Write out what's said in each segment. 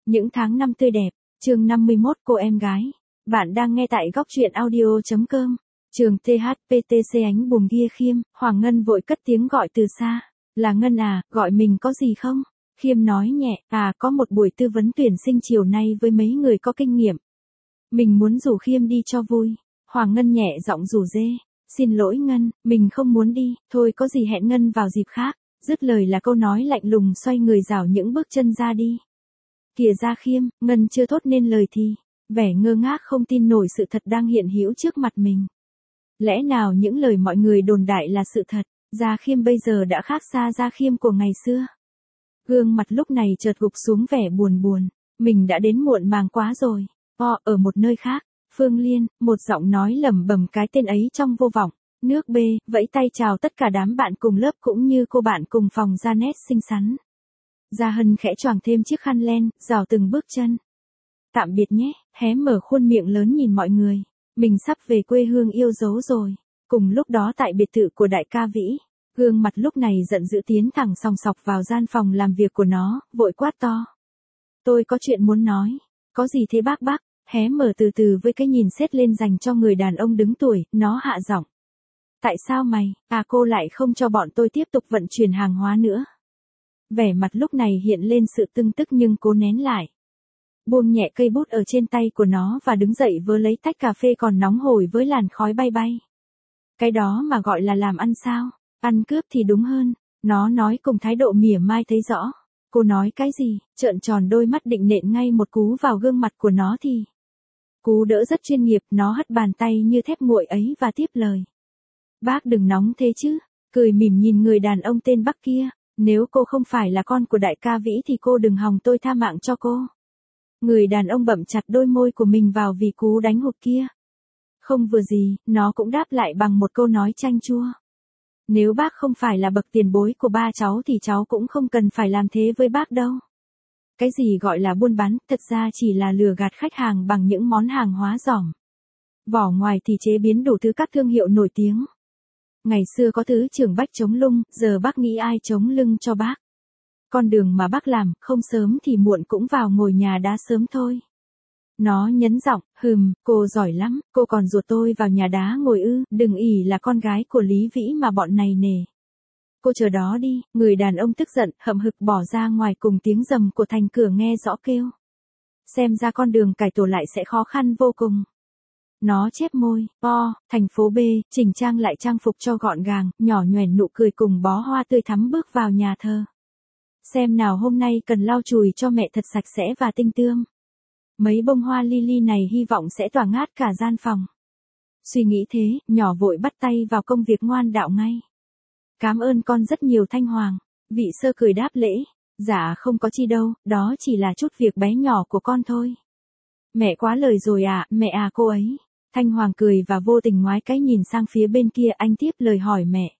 Những tháng năm tươi đẹp, chương 51 cô em gái. Bạn đang nghe tại góc truyện audio.com. Trường THPTC ánh buồm kia Khiêm, Hoàng Ngân vội cất tiếng gọi từ xa. Là Ngân à, gọi mình có gì không? Khiêm nói nhẹ, có một buổi tư vấn tuyển sinh chiều nay với mấy người có kinh nghiệm. Mình muốn rủ Khiêm đi cho vui. Hoàng Ngân nhẹ giọng rủ dê. Xin lỗi Ngân, mình không muốn đi, thôi có gì hẹn Ngân vào dịp khác. Dứt lời là câu nói lạnh lùng xoay người rảo những bước chân ra đi. Kìa ra Khiêm, Ngân chưa thốt nên lời thì, vẻ ngơ ngác không tin nổi sự thật đang hiện hữu trước mặt mình. Lẽ nào những lời mọi người đồn đại là sự thật, Gia Khiêm bây giờ đã khác xa Gia Khiêm của ngày xưa. Gương mặt lúc này chợt gục xuống vẻ buồn buồn, mình đã đến muộn màng quá rồi. Ở một nơi khác, Phương Liên, một giọng nói lẩm bẩm cái tên ấy trong vô vọng. Nước B, vẫy tay chào tất cả đám bạn cùng lớp cũng như cô bạn cùng phòng Janet xinh xắn. Gia Hân khẽ choàng thêm chiếc khăn len, rảo từng bước chân. Tạm biệt nhé, hé mở khuôn miệng lớn nhìn mọi người. Mình sắp về quê hương yêu dấu rồi. Cùng lúc đó tại biệt thự của đại ca Vĩ, gương mặt lúc này giận dữ tiến thẳng sòng sọc vào gian phòng làm việc của nó, vội quát to. Tôi có chuyện muốn nói. Có gì thế bác? Hé mở từ từ với cái nhìn sét lên dành cho người đàn ông đứng tuổi, nó hạ giọng. Tại sao mày, cô lại không cho bọn tôi tiếp tục vận chuyển hàng hóa nữa? Vẻ mặt lúc này hiện lên sự tưng tức nhưng cố nén lại. Buông nhẹ cây bút ở trên tay của nó và đứng dậy vớ lấy tách cà phê còn nóng hổi với làn khói bay bay. Cái đó mà gọi là làm ăn sao? Ăn cướp thì đúng hơn, nó nói cùng thái độ mỉa mai thấy rõ. Cô nói cái gì? Trợn tròn đôi mắt định nện ngay một cú vào gương mặt của nó thì. Cú đỡ rất chuyên nghiệp, nó hất bàn tay như thép nguội ấy và tiếp lời. Bác đừng nóng thế chứ, cười mỉm nhìn người đàn ông tên Bắc kia. Nếu cô không phải là con của đại ca Vĩ thì cô đừng hòng tôi tha mạng cho cô. Người đàn ông bậm chặt đôi môi của mình vào vì cú đánh hụt kia. Không vừa gì, nó cũng đáp lại bằng một câu nói chanh chua. Nếu bác không phải là bậc tiền bối của ba cháu thì cháu cũng không cần phải làm thế với bác đâu. Cái gì gọi là buôn bán, thật ra chỉ là lừa gạt khách hàng bằng những món hàng hóa giỏm. Vỏ ngoài thì chế biến đủ thứ các thương hiệu nổi tiếng. Ngày xưa có thứ trưởng Bách chống lung, giờ bác nghĩ ai chống lưng cho bác. Con đường mà bác làm, không sớm thì muộn cũng vào ngồi nhà đá sớm thôi. Nó nhấn giọng, cô giỏi lắm, cô còn ruột tôi vào nhà đá ngồi ư, đừng ỉ là con gái của Lý Vĩ mà bọn này nể. Cô chờ đó đi, người đàn ông tức giận, hậm hực bỏ ra ngoài cùng tiếng rầm của thành cửa nghe rõ kêu. Xem ra con đường cải tổ lại sẽ khó khăn vô cùng. Nó chép môi, thành phố B, chỉnh trang lại trang phục cho gọn gàng, nhỏ nhoẻn nụ cười cùng bó hoa tươi thắm bước vào nhà thờ. Xem nào hôm nay cần lau chùi cho mẹ thật sạch sẽ và tinh tươm. Mấy bông hoa lily này hy vọng sẽ tỏa ngát cả gian phòng. Suy nghĩ thế, nhỏ vội bắt tay vào công việc ngoan đạo ngay. Cảm ơn con rất nhiều Thanh Hoàng. Vị sơ cười đáp lễ. Dạ không có chi đâu, đó chỉ là chút việc bé nhỏ của con thôi. Mẹ quá lời rồi mẹ cô ấy. Thanh Hoàng cười và vô tình ngoái cái nhìn sang phía bên kia, anh tiếp lời hỏi mẹ.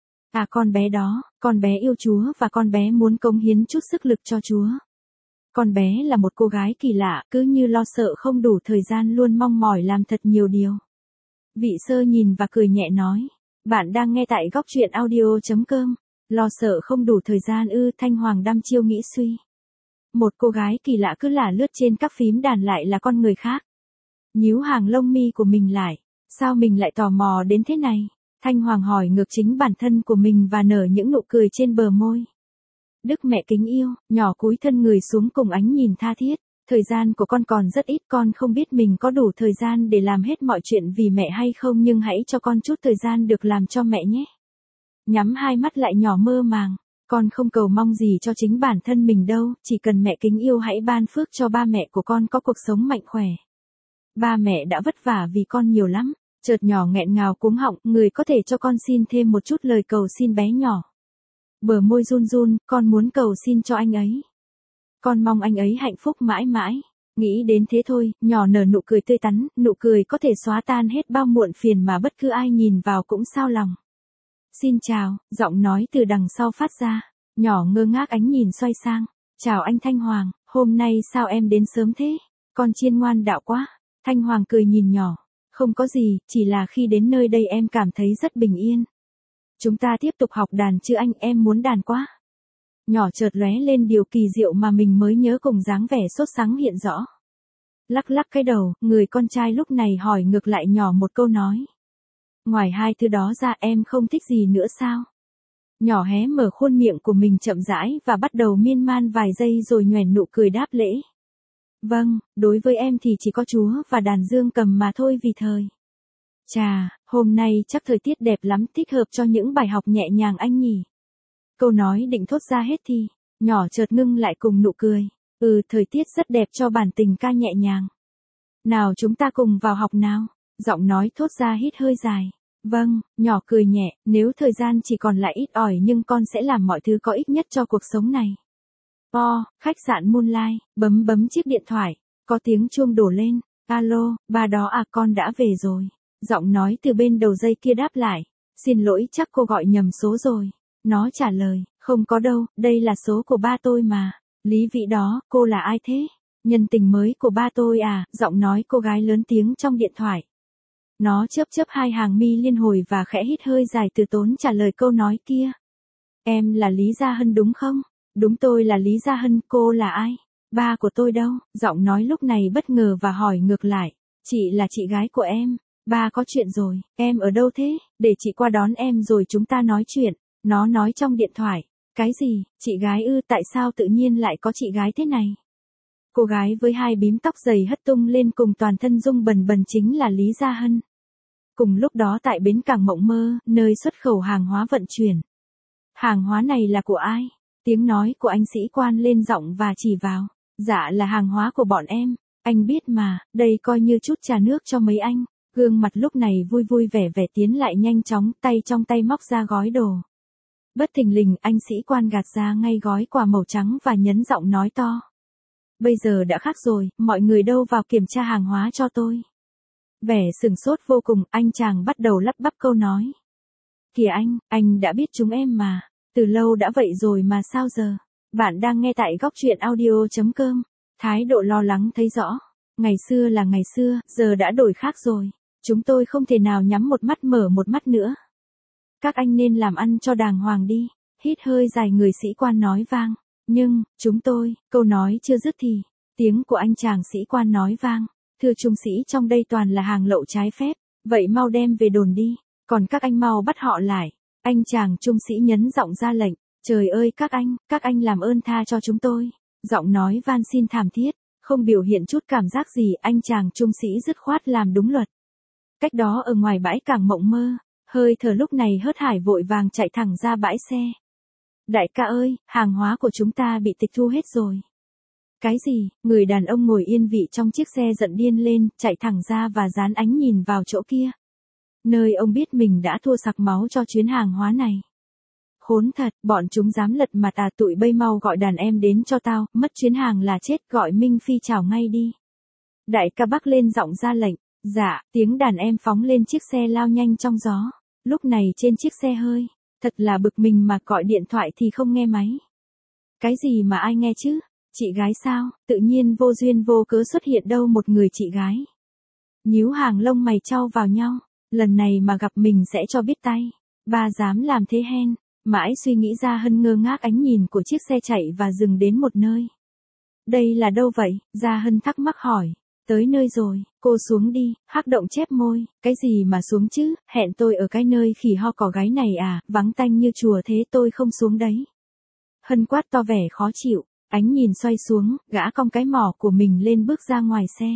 Con bé đó, con bé yêu Chúa và con bé muốn cống hiến chút sức lực cho Chúa. Con bé là một cô gái kỳ lạ, cứ như lo sợ không đủ thời gian luôn mong mỏi làm thật nhiều điều. Vị sơ nhìn và cười nhẹ nói. Bạn đang nghe tại góc truyện audio.com. Lo sợ không đủ thời gian ư? Thanh Hoàng đăm chiêu nghĩ suy. Một cô gái kỳ lạ cứ lả lướt trên các phím đàn lại là con người khác. Nhíu hàng lông mi của mình lại. Sao mình lại tò mò đến thế này? Thanh Hoàng hỏi ngược chính bản thân của mình và nở những nụ cười trên bờ môi. Đức mẹ kính yêu, nhỏ cúi thân người xuống cùng ánh nhìn tha thiết. Thời gian của con còn rất ít, con không biết mình có đủ thời gian để làm hết mọi chuyện vì mẹ hay không, nhưng hãy cho con chút thời gian được làm cho mẹ nhé. Nhắm hai mắt lại nhỏ mơ màng. Con không cầu mong gì cho chính bản thân mình đâu, chỉ cần mẹ kính yêu hãy ban phước cho ba mẹ của con có cuộc sống mạnh khỏe. Ba mẹ đã vất vả vì con nhiều lắm. Chợt nhỏ nghẹn ngào cuống họng, người có thể cho con xin thêm một chút lời cầu xin bé nhỏ. Bờ môi run run, con muốn cầu xin cho anh ấy. Con mong anh ấy hạnh phúc mãi mãi. Nghĩ đến thế thôi, nhỏ nở nụ cười tươi tắn, nụ cười có thể xóa tan hết bao muộn phiền mà bất cứ ai nhìn vào cũng xao lòng. Xin chào, giọng nói từ đằng sau phát ra. Nhỏ ngơ ngác ánh nhìn xoay sang. Chào anh Thanh Hoàng, hôm nay sao em đến sớm thế? Con chiên ngoan đạo quá. Thanh Hoàng cười nhìn nhỏ. Không có gì, chỉ là khi đến nơi đây em cảm thấy rất bình yên. Chúng ta tiếp tục học đàn chứ anh, em muốn đàn quá. Nhỏ chợt lóe lên điều kỳ diệu mà mình mới nhớ cùng dáng vẻ sốt sắng hiện rõ. Lắc lắc cái đầu, người con trai lúc này hỏi ngược lại nhỏ một câu nói. Ngoài hai thứ đó ra em không thích gì nữa sao? Nhỏ hé mở khuôn miệng của mình chậm rãi và bắt đầu miên man vài giây rồi nhoẻn nụ cười đáp lễ. Vâng, đối với em thì chỉ có chúa và đàn dương cầm mà thôi vì thời. Chà, hôm nay chắc thời tiết đẹp lắm, thích hợp cho những bài học nhẹ nhàng anh nhỉ. Câu nói định thốt ra hết thì, nhỏ chợt ngưng lại cùng nụ cười. Thời tiết rất đẹp cho bản tình ca nhẹ nhàng. Nào chúng ta cùng vào học nào. Giọng nói thốt ra hít hơi dài. Vâng, nhỏ cười nhẹ, nếu thời gian chỉ còn lại ít ỏi nhưng con sẽ làm mọi thứ có ích nhất cho cuộc sống này. Khách sạn Moonlight, bấm chiếc điện thoại, có tiếng chuông đổ lên. Alo, bà đó à, con đã về rồi. Giọng nói từ bên đầu dây kia đáp lại. Xin lỗi, chắc cô gọi nhầm số rồi. Nó trả lời, không có đâu, đây là số của ba tôi mà. Lý vị đó, cô là ai thế? Nhân tình mới của ba tôi à, giọng nói cô gái lớn tiếng trong điện thoại. Nó chớp hai hàng mi liên hồi và khẽ hít hơi dài từ tốn trả lời câu nói kia. Em là Lý Gia Hân đúng không? Đúng, tôi là Lý Gia Hân, cô là ai? Ba của tôi đâu? Giọng nói lúc này bất ngờ và hỏi ngược lại. Chị là chị gái của em. Ba có chuyện rồi, em ở đâu thế? Để chị qua đón em rồi chúng ta nói chuyện. Nó nói trong điện thoại. Cái gì, chị gái ư, tại sao tự nhiên lại có chị gái thế này? Cô gái với hai bím tóc dày hất tung lên cùng toàn thân rung bần bần chính là Lý Gia Hân. Cùng lúc đó tại bến cảng Mộng Mơ, nơi xuất khẩu hàng hóa vận chuyển. Hàng hóa này là của ai? Tiếng nói của anh sĩ quan lên giọng và chỉ vào. Dạ là hàng hóa của bọn em. Anh biết mà, đây coi như chút trà nước cho mấy anh. Gương mặt lúc này vui vui vẻ vẻ tiến lại nhanh chóng, tay trong tay móc ra gói đồ. Bất thình lình anh sĩ quan gạt ra ngay gói quà màu trắng và nhấn giọng nói to. Bây giờ đã khác rồi, mọi người đâu vào kiểm tra hàng hóa cho tôi. Vẻ sừng sốt vô cùng, anh chàng bắt đầu lắp bắp câu nói. Kìa anh đã biết chúng em mà, từ lâu đã vậy rồi mà sao giờ. Bạn đang nghe tại góc truyện audio.com, thái độ lo lắng thấy rõ. Ngày xưa là ngày xưa, giờ đã đổi khác rồi. Chúng tôi không thể nào nhắm một mắt mở một mắt nữa. Các anh nên làm ăn cho đàng hoàng đi. Hít hơi dài người sĩ quan nói vang. Nhưng, chúng tôi, câu nói chưa dứt thì, tiếng của anh chàng sĩ quan nói vang. Thưa trung sĩ, trong đây toàn là hàng lậu trái phép, vậy mau đem về đồn đi, còn các anh mau bắt họ lại. Anh chàng trung sĩ nhấn giọng ra lệnh. Trời ơi các anh làm ơn tha cho chúng tôi. Giọng nói van xin thảm thiết, không biểu hiện chút cảm giác gì, anh chàng trung sĩ dứt khoát làm đúng luật. Cách đó ở ngoài bãi cảng Mộng Mơ, hơi thở lúc này hớt hải vội vàng chạy thẳng ra bãi xe. Đại ca ơi, hàng hóa của chúng ta bị tịch thu hết rồi. Cái gì? Người đàn ông ngồi yên vị trong chiếc xe giận điên lên, chạy thẳng ra và dán ánh nhìn vào chỗ kia. Nơi ông biết mình đã thua sặc máu cho chuyến hàng hóa này. Khốn thật, bọn chúng dám lật mặt à, tụi bay mau gọi đàn em đến cho tao, mất chuyến hàng là chết, gọi Minh Phi chào ngay đi. Đại ca Bắc lên giọng ra lệnh. Dạ, tiếng đàn em phóng lên chiếc xe lao nhanh trong gió. Lúc này trên chiếc xe hơi, thật là bực mình mà gọi điện thoại thì không nghe máy. Cái gì mà ai nghe chứ? Chị gái sao? Tự nhiên vô duyên vô cớ xuất hiện đâu một người chị gái. Nhíu hàng lông mày chau vào nhau, lần này mà gặp mình sẽ cho biết tay. Ba dám làm thế hen. Mãi suy nghĩ ra Hân ngơ ngác ánh nhìn của chiếc xe chạy và dừng đến một nơi. Đây là đâu vậy? Gia Hân thắc mắc hỏi. Tới nơi rồi, cô xuống đi. Hắc Động chép môi. Cái gì mà xuống chứ, hẹn tôi ở cái nơi khỉ ho cỏ gái này à, vắng tanh như chùa thế tôi không xuống đấy. Hân quát to vẻ khó chịu, ánh nhìn xoay xuống, gã cong cái mỏ của mình lên bước ra ngoài xe.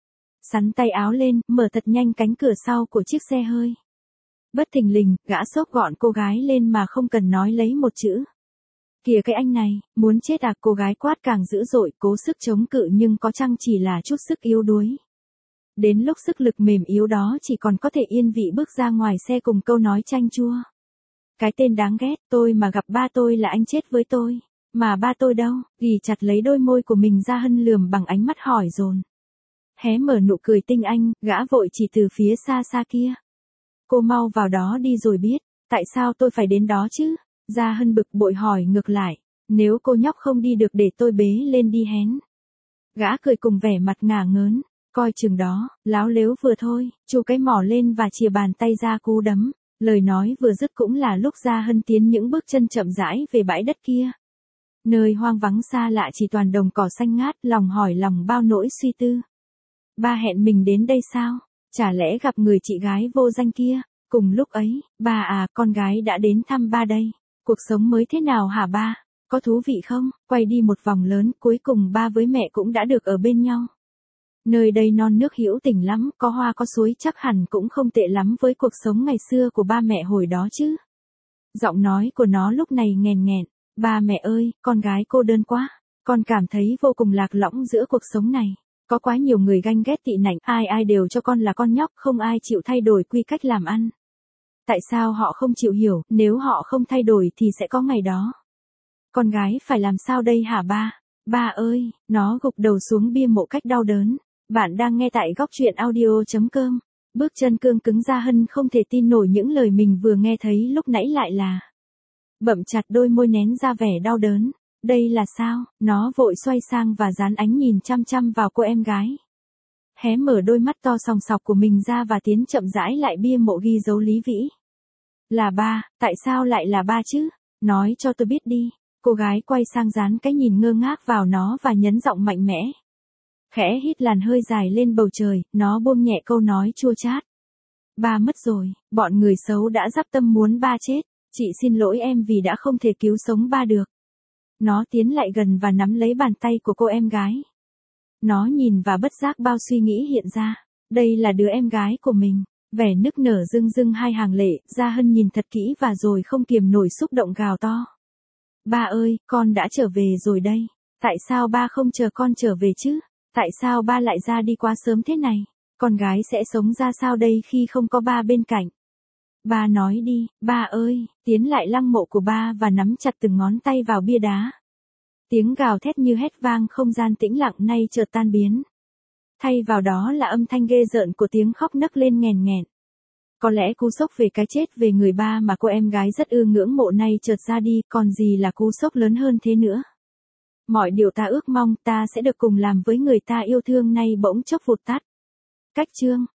Sắn tay áo lên, mở thật nhanh cánh cửa sau của chiếc xe hơi. Bất thình lình, gã xốc gọn cô gái lên mà không cần nói lấy một chữ. Kìa cái anh này, muốn chết à, cô gái quát càng dữ dội, cố sức chống cự nhưng có chăng chỉ là chút sức yếu đuối. Đến lúc sức lực mềm yếu đó chỉ còn có thể yên vị bước ra ngoài xe cùng câu nói chanh chua. Cái tên đáng ghét, tôi mà gặp ba tôi là anh chết với tôi. Mà ba tôi đâu? Ghi chặt lấy đôi môi của mình ra Hân lườm bằng ánh mắt hỏi dồn. Hé mở nụ cười tinh anh, gã vội chỉ từ phía xa xa kia. Cô mau vào đó đi rồi biết, tại sao tôi phải đến đó chứ? Gia Hân bực bội hỏi ngược lại, nếu cô nhóc không đi được để tôi bế lên đi hén. Gã cười cùng vẻ mặt ngả ngớn, coi chừng đó, láo lếu vừa thôi, chu cái mỏ lên và chìa bàn tay ra cú đấm. Lời nói vừa dứt cũng là lúc Gia Hân tiến những bước chân chậm rãi về bãi đất kia. Nơi hoang vắng xa lạ chỉ toàn đồng cỏ xanh ngát, lòng hỏi lòng bao nỗi suy tư. Ba hẹn mình đến đây sao? Chả lẽ gặp người chị gái vô danh kia? Cùng lúc ấy, ba à, con gái đã đến thăm ba đây. Cuộc sống mới thế nào hả ba? Có thú vị không? Quay đi một vòng lớn, cuối cùng ba với mẹ cũng đã được ở bên nhau. Nơi đây non nước hữu tình lắm, có hoa có suối, chắc hẳn cũng không tệ lắm với cuộc sống ngày xưa của ba mẹ hồi đó chứ. Giọng nói của nó lúc này nghèn nghẹn. Ba mẹ ơi, con gái cô đơn quá. Con cảm thấy vô cùng lạc lõng giữa cuộc sống này. Có quá nhiều người ganh ghét tị nạnh, ai ai đều cho con là con nhóc, không ai chịu thay đổi quy cách làm ăn. Tại sao họ không chịu hiểu, nếu họ không thay đổi thì sẽ có ngày đó. Con gái phải làm sao đây hả ba? Ba ơi, nó gục đầu xuống bia mộ cách đau đớn. Bạn đang nghe tại góc truyện audio.com. Bước chân cương cứng ra Hân không thể tin nổi những lời mình vừa nghe thấy lúc nãy lại là. Bậm chặt đôi môi nén ra vẻ đau đớn. Đây là sao? Nó vội xoay sang và dán ánh nhìn chăm chăm vào cô em gái. Hé mở đôi mắt to sòng sọc của mình ra và tiến chậm rãi lại bia mộ ghi dấu Lý Vĩ. Là ba, tại sao lại là ba chứ? Nói cho tôi biết đi. Cô gái quay sang dán cái nhìn ngơ ngác vào nó và nhấn giọng mạnh mẽ. Khẽ hít làn hơi dài lên bầu trời, nó buông nhẹ câu nói chua chát. Ba mất rồi, bọn người xấu đã dắp tâm muốn ba chết. Chị xin lỗi em vì đã không thể cứu sống ba được. Nó tiến lại gần và nắm lấy bàn tay của cô em gái. Nó nhìn và bất giác bao suy nghĩ hiện ra. Đây là đứa em gái của mình. Vẻ nức nở rưng rưng hai hàng lệ, Gia Hân nhìn thật kỹ và rồi không kiềm nổi xúc động gào to. Ba ơi, con đã trở về rồi đây. Tại sao ba không chờ con trở về chứ? Tại sao ba lại ra đi quá sớm thế này? Con gái sẽ sống ra sao đây khi không có ba bên cạnh? Ba nói đi, ba ơi, tiến lại lăng mộ của ba và nắm chặt từng ngón tay vào bia đá. Tiếng gào thét như hét vang không gian tĩnh lặng nay chợt tan biến. Thay vào đó là âm thanh ghê rợn của tiếng khóc nấc lên nghèn nghẹn. Có lẽ cú sốc về cái chết về người ba mà cô em gái rất ngưỡng mộ nay chợt ra đi, còn gì là cú sốc lớn hơn thế nữa. Mọi điều ta ước mong ta sẽ được cùng làm với người ta yêu thương nay bỗng chốc vụt tắt. Cách chương